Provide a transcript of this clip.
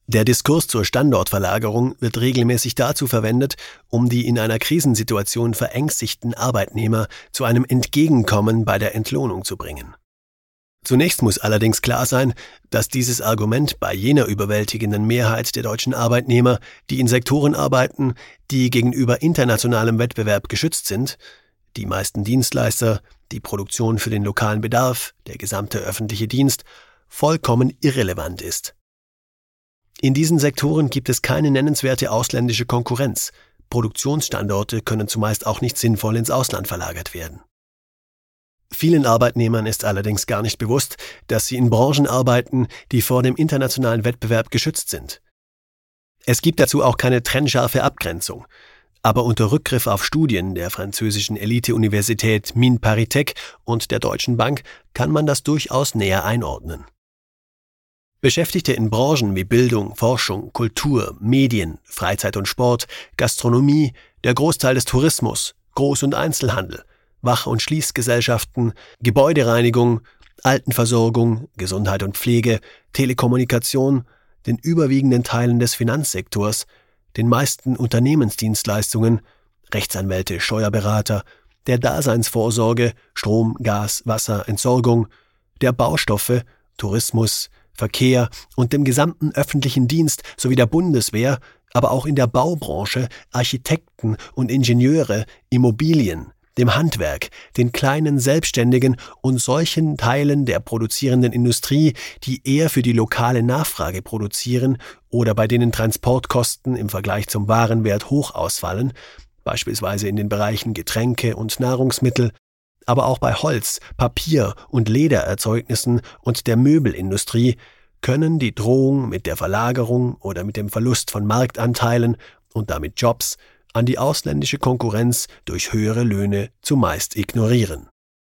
Der Diskurs zur Standortverlagerung wird regelmäßig dazu verwendet, um die in einer Krisensituation verängstigten Arbeitnehmer zu einem Entgegenkommen bei der Entlohnung zu bringen. Zunächst muss allerdings klar sein, dass dieses Argument bei jener überwältigenden Mehrheit der deutschen Arbeitnehmer, die in Sektoren arbeiten, die gegenüber internationalem Wettbewerb geschützt sind, die meisten Dienstleister, die Produktion für den lokalen Bedarf, der gesamte öffentliche Dienst, vollkommen irrelevant ist. In diesen Sektoren gibt es keine nennenswerte ausländische Konkurrenz. Produktionsstandorte können zumeist auch nicht sinnvoll ins Ausland verlagert werden. Vielen Arbeitnehmern ist allerdings gar nicht bewusst, dass sie in Branchen arbeiten, die vor dem internationalen Wettbewerb geschützt sind. Es gibt dazu auch keine trennscharfe Abgrenzung. Aber unter Rückgriff auf Studien der französischen Elite-Universität Mines ParisTech und der Deutschen Bank kann man das durchaus näher einordnen. Beschäftigte in Branchen wie Bildung, Forschung, Kultur, Medien, Freizeit und Sport, Gastronomie, der Großteil des Tourismus, Groß- und Einzelhandel, Wach- und Schließgesellschaften, Gebäudereinigung, Altenversorgung, Gesundheit und Pflege, Telekommunikation, den überwiegenden Teilen des Finanzsektors, den meisten Unternehmensdienstleistungen, Rechtsanwälte, Steuerberater, der Daseinsvorsorge, Strom, Gas, Wasser, Entsorgung, der Baustoffe, Tourismus, Verkehr und dem gesamten öffentlichen Dienst sowie der Bundeswehr, aber auch in der Baubranche, Architekten und Ingenieure, Immobilien, dem Handwerk, den kleinen Selbstständigen und solchen Teilen der produzierenden Industrie, die eher für die lokale Nachfrage produzieren oder bei denen Transportkosten im Vergleich zum Warenwert hoch ausfallen, beispielsweise in den Bereichen Getränke und Nahrungsmittel, aber auch bei Holz, Papier und Ledererzeugnissen und der Möbelindustrie, können die Drohung mit der Verlagerung oder mit dem Verlust von Marktanteilen und damit Jobs an die ausländische Konkurrenz durch höhere Löhne zumeist ignorieren.